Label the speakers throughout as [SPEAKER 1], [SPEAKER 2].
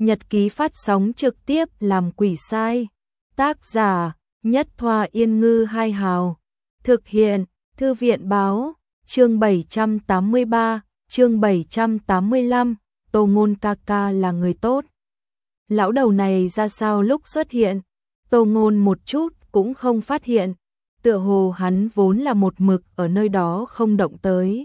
[SPEAKER 1] Nhật ký phát sóng trực tiếp làm quỷ sai. Tác giả Nhất Thoa Yên Ngư Hai Hào. Thực hiện Thư viện Báo. Chương 783, chương 785, Tô Ngôn ca ca là người tốt. Lão đầu này ra sao lúc xuất hiện, Tô Ngôn một chút cũng không phát hiện, tựa hồ hắn vốn là một mực ở nơi đó không động tới.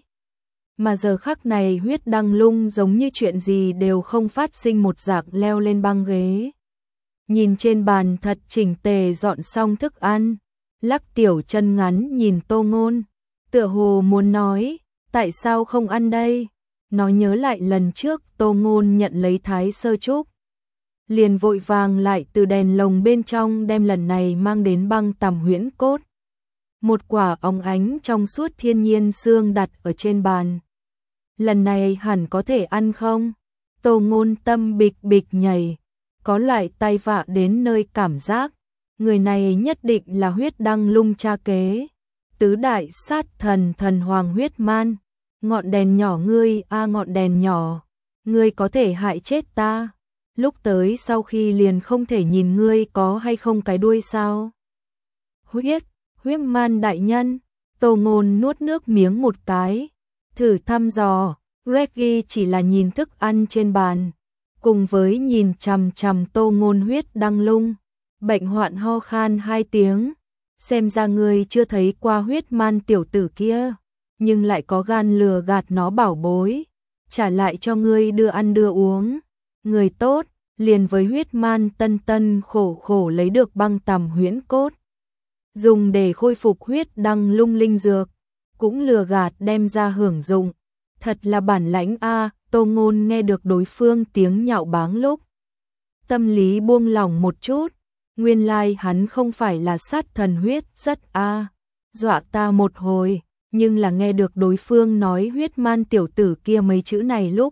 [SPEAKER 1] Mà giờ khắc này Huyết Đăng Lung giống như chuyện gì đều không phát sinh một dạng leo lên băng ghế. Nhìn trên bàn thật chỉnh tề dọn xong thức ăn, lắc tiểu chân ngắn nhìn Tô Ngôn, tựa hồ muốn nói, tại sao không ăn đây? Nó nhớ lại lần trước Tô Ngôn nhận lấy Thái Sơ Trúc, liền vội vàng lại từ đèn lồng bên trong đem lần này mang đến băng tằm huyễn cốt. Một quả óng ánh trong suốt thiên nhiên xương đặt ở trên bàn. Lần này hẳn có thể ăn không? Tô Ngôn tâm bịch bịch nhảy, có loại tai vạ đến nơi cảm giác, người này nhất định là Huyết Đăng Lung cha kế. Tứ đại sát thần thần hoàng huyết man, ngọn đèn nhỏ ngươi a ngọn đèn nhỏ, ngươi có thể hại chết ta. Lúc tới sau khi liền không thể nhìn ngươi có hay không cái đuôi sao? Huyết man đại nhân, Tô Ngôn nuốt nước miếng một cái, thử thăm dò. Reggie chỉ là nhìn thức ăn trên bàn, cùng với nhìn chằm chằm Tô Ngôn. Huyết Đăng Lung bệnh hoạn ho khan 2 tiếng, xem ra ngươi chưa thấy qua huyết man tiểu tử kia, nhưng lại có gan lừa gạt nó bảo bối, trả lại cho ngươi đưa ăn đưa uống. Người tốt, liền với huyết man tân tân khổ khổ lấy được băng tằm huyễn cốt, dùng để khôi phục Huyết Đăng Lung linh dược, cũng lừa gạt đem ra hưởng dụng. Thật là bản lãnh a. Tô Ngôn nghe được đối phương tiếng nhạo báng lúc, tâm lý buông lỏng một chút, nguyên lai hắn không phải là sát thần huyết rất a. Dọa ta một hồi, nhưng là nghe được đối phương nói huyết man tiểu tử kia mấy chữ này lúc,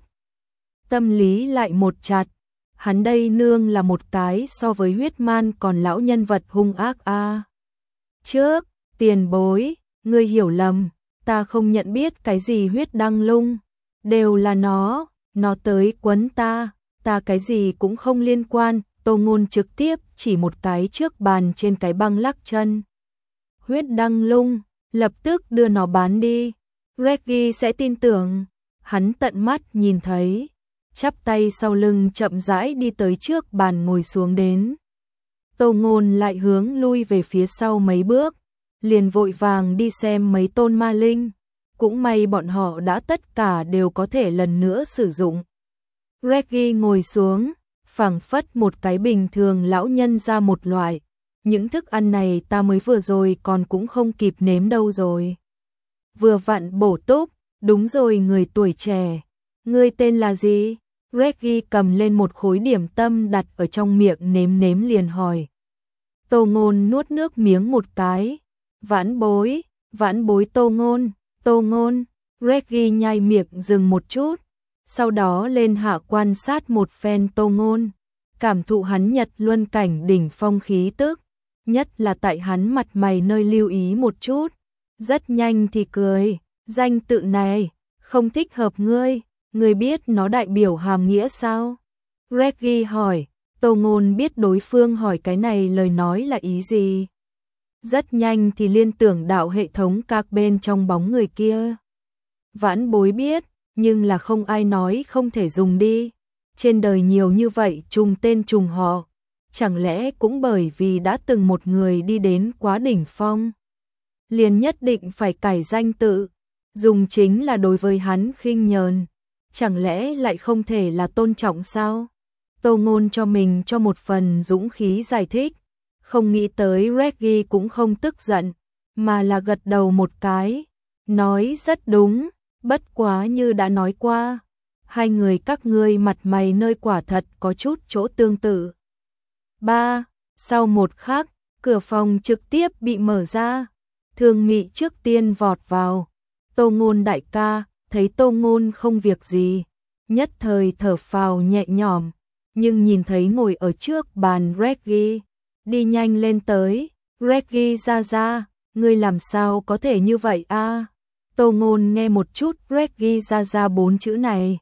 [SPEAKER 1] tâm lý lại một chặt, hắn đây nương là một cái so với huyết man còn lão nhân vật hung ác a. Trước, tiền bối, ngươi hiểu lầm, ta không nhận biết cái gì Huyết Đăng Lung, đều là nó tới quấn ta cái gì cũng không liên quan. Tô Ngôn trực tiếp chỉ một cái trước bàn trên cái băng lắc chân. Huyết Đăng Lung, lập tức đưa nó bán đi, Reggie sẽ tin tưởng. Hắn tận mắt nhìn thấy, chắp tay sau lưng chậm rãi đi tới trước bàn ngồi xuống đến. Tô Ngôn lại hướng lui về phía sau mấy bước, liền vội vàng đi xem mấy tôn ma linh, cũng may bọn họ đã tất cả đều có thể lần nữa sử dụng. Reggie ngồi xuống, phảng phất một cái bình thường lão nhân ra một loại, những thức ăn này ta mới vừa rồi còn cũng không kịp nếm đâu rồi. Vừa vặn bổ túc, đúng rồi người tuổi trẻ, ngươi tên là gì? Reggie cầm lên một khối điểm tâm đặt ở trong miệng nếm liền hỏi. Tô Ngôn nuốt nước miếng một cái, vãn bối Tô Ngôn. Reggie nhai miệng dừng một chút, sau đó lên hạ quan sát một phen Tô Ngôn, cảm thụ hắn Nhật luân cảnh đỉnh phong khí tức, nhất là tại hắn mặt mày nơi lưu ý một chút, rất nhanh thì cười, danh tự này không thích hợp ngươi biết nó đại biểu hàm nghĩa sao? Reggie hỏi. Tô Ngôn biết đối phương hỏi cái này lời nói là ý gì, rất nhanh thì liên tưởng đạo hệ thống các bên trong bóng người kia. Vãn bối biết, nhưng là không ai nói không thể dùng đi. Trên đời nhiều như vậy trùng tên trùng họ, chẳng lẽ cũng bởi vì đã từng một người đi đến quá đỉnh phong, liền nhất định phải cải danh tự, dùng chính là đối với hắn khinh nhờn, chẳng lẽ lại không thể là tôn trọng sao? Tô Ngôn cho mình cho một phần dũng khí giải thích, không nghĩ tới Reggie cũng không tức giận, mà là gật đầu một cái, nói rất đúng, bất quá như đã nói qua, hai người các ngươi mặt mày nơi quả thật có chút chỗ tương tự. Sau một khắc, cửa phòng trực tiếp bị mở ra, Thương Mị trước tiên vọt vào. Tô Ngôn đại ca, thấy Tô Ngôn không việc gì, nhất thời thở phào nhẹ nhõm, nhưng nhìn thấy ngồi ở trước bàn Reggie, đi nhanh lên tới. Reggie ra, ngươi làm sao có thể như vậy a? Tô Ngôn nghe một chút Reggie ra 4 chữ này,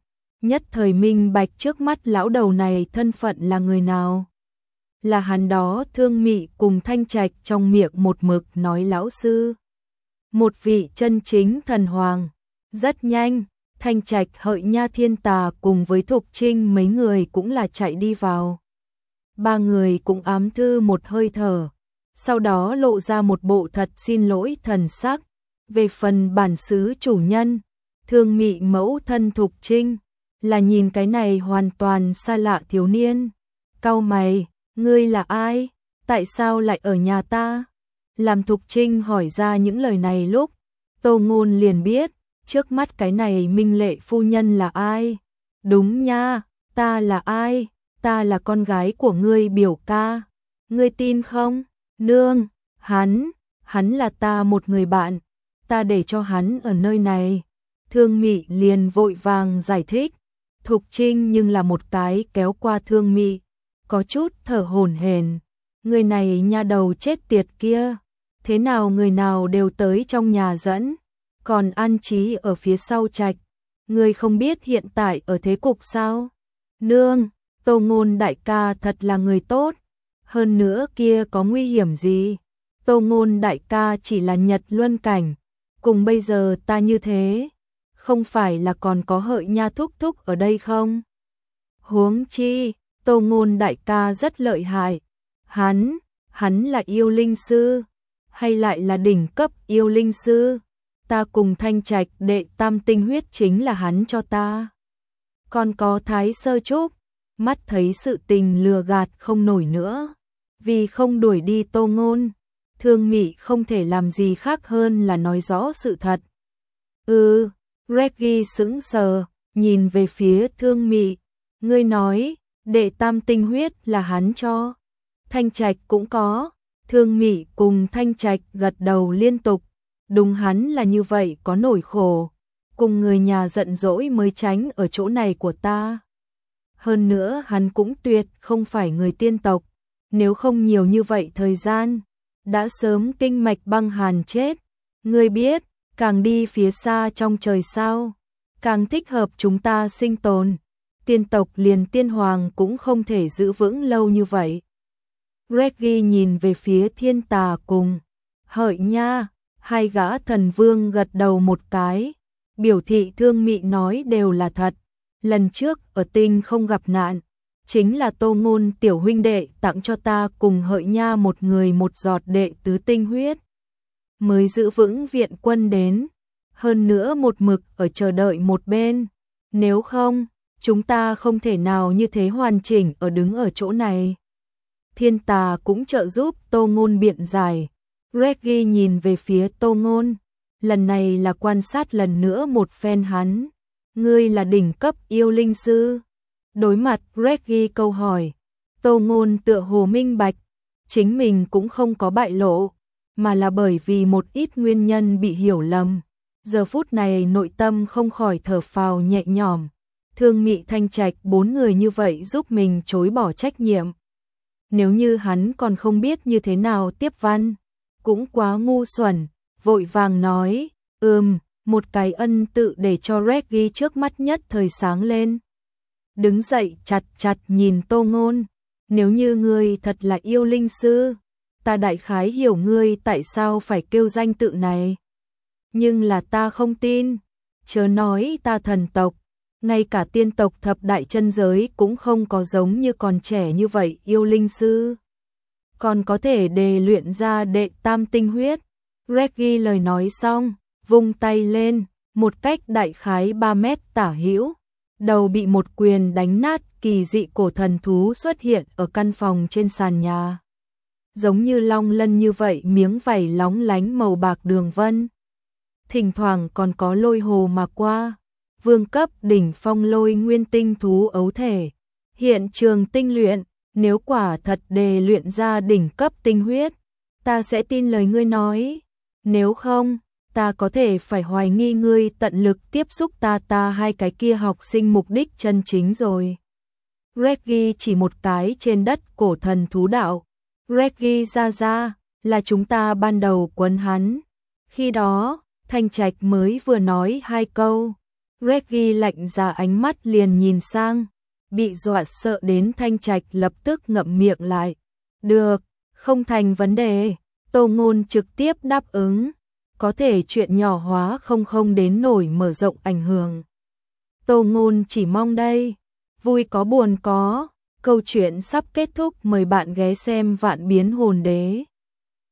[SPEAKER 1] nhất thời minh bạch trước mắt lão đầu này thân phận là người nào. Là hắn đó. Thương Mị cùng Thanh Trạch trong miệng một mực nói lão sư. Một vị chân chính thần hoàng. Rất nhanh, Thanh Trạch, Hợi Nha, Thiên Tà cùng với Thục Trinh mấy người cũng là chạy đi vào. Ba người cũng ám thư một hơi thở, sau đó lộ ra một bộ thật xin lỗi thần sắc. Về phần bản xứ chủ nhân, Thương Mị mẫu thân Thục Trinh, là nhìn cái này hoàn toàn xa lạ thiếu niên. Cau mày, ngươi là ai? Tại sao lại ở nhà ta? Làm Thục Trinh hỏi ra những lời này lúc, Tô Ngôn liền biết, trước mắt cái này Minh Lệ phu nhân là ai. Đúng nha, ta là ai? Ta là con gái của ngươi biểu ca. Ngươi tin không? Nương, hắn là ta một người bạn. Ta để cho hắn ở nơi này. Thương Mị liền vội vàng giải thích. Thục Trinh nhưng là một cái kéo qua Thương Mị, có chút thở hổn hển. Người này nha đầu chết tiệt kia, thế nào người nào đều tới trong nhà dẫn, còn an trí ở phía sau trạch. Ngươi không biết hiện tại ở thế cục sao? Nương, Tô Ngôn đại ca thật là người tốt, hơn nữa kia có nguy hiểm gì? Tô Ngôn đại ca chỉ là Nhật Luân cảnh, cùng bây giờ ta như thế, không phải là còn có Hợi Nha thúc thúc ở đây không? Huống chi, Tô Ngôn đại ca rất lợi hại, hắn là yêu linh sư, hay lại là đỉnh cấp yêu linh sư? Ta cùng Thanh Trạch đệ tam tinh huyết chính là hắn cho ta. Còn có Thái Sơ Trúc, mắt thấy sự tình lừa gạt không nổi nữa, vì không đuổi đi Tô Ngôn, Thương Mị không thể làm gì khác hơn là nói rõ sự thật. Reggie sững sờ, nhìn về phía Thương Mị, ngươi nói, đệ tam tinh huyết là hắn cho. Thanh Trạch cũng có. Thương Mị cùng Thanh Trạch gật đầu liên tục. Đúng, hắn là như vậy, có nỗi khổ, cùng người nhà giận dỗi mới tránh ở chỗ này của ta. Hơn nữa hắn cũng tuyệt không phải người tiên tộc, nếu không nhiều như vậy thời gian, đã sớm kinh mạch băng hàn chết. Ngươi biết, càng đi phía xa trong trời sao, càng thích hợp chúng ta sinh tồn. Tiên tộc liền tiên hoàng cũng không thể giữ vững lâu như vậy. Reggie nhìn về phía Thiên Tà cùng Hợi Nha, hai gã thần vương gật đầu một cái, biểu thị Thương Mị nói đều là thật. Lần trước ở tinh không gặp nạn, chính là Tô Ngôn tiểu huynh đệ tặng cho ta cùng Hợi Nha một người một giọt đệ tứ tinh huyết, mới giữ vững viện quân đến, hơn nữa một mực ở chờ đợi một bên, nếu không, chúng ta không thể nào như thế hoàn chỉnh ở đứng ở chỗ này. Thiên Tà cũng trợ giúp Tô Ngôn biện giải. Reggie nhìn về phía Tô Ngôn, lần này là quan sát lần nữa một phen hắn. Ngươi là đỉnh cấp yêu linh sư? Đối mặt Reggie câu hỏi, Tô Ngôn tựa hồ minh bạch, chính mình cũng không có bại lộ, mà là bởi vì một ít nguyên nhân bị hiểu lầm. Giờ phút này nội tâm không khỏi thở phào nhẹ nhõm. Thương Mị, Thanh Trạch bốn người như vậy giúp mình chối bỏ trách nhiệm. Nếu như hắn còn không biết như thế nào tiếp văn, cũng quá ngu xuẩn, vội vàng nói, một cái ân tự để cho Reggie trước mắt nhất thời sáng lên. Đứng dậy chặt chặt nhìn Tô Ngôn, nếu như ngươi thật là yêu linh sư, ta đại khái hiểu ngươi tại sao phải kêu danh tự này. Nhưng là ta không tin, chớ nói ta thần tộc, ngay cả tiên tộc thập đại chân giới cũng không có giống như còn trẻ như vậy yêu linh sư. Còn có thể đề luyện ra đệ tam tinh huyết. Reggie lời nói xong, vung tay lên, một cách đại khái 3 mét tả hữu, đầu bị một quyền đánh nát, kỳ dị cổ thần thú xuất hiện ở căn phòng trên sàn nhà. Giống như long lân như vậy, miếng vảy lóng lánh màu bạc đường vân. Thỉnh thoảng còn có lôi hồ mà qua. Vương cấp đỉnh phong lôi nguyên tinh thú ấu thể. Hiện trường tinh luyện, nếu quả thật đề luyện ra đỉnh cấp tinh huyết, ta sẽ tin lời ngươi nói. Nếu không, ta có thể phải hoài nghi ngươi tận lực tiếp xúc ta hai cái kia học sinh mục đích chân chính rồi. Reggie chỉ một cái trên đất cổ thần thú đạo. Reggie ra là chúng ta ban đầu quấn hắn. Khi đó, Thanh Trạch mới vừa nói 2 câu. Reggie lạnh ra ánh mắt liền nhìn sang, bị dọa sợ đến Thanh Trạch lập tức ngậm miệng lại. Được, không thành vấn đề, Tô Ngôn trực tiếp đáp ứng, có thể chuyện nhỏ hóa không đến nổi mở rộng ảnh hưởng. Tô Ngôn chỉ mong đây, vui có buồn có, câu chuyện sắp kết thúc, mời bạn ghé xem Vạn Biến Hồn Đế.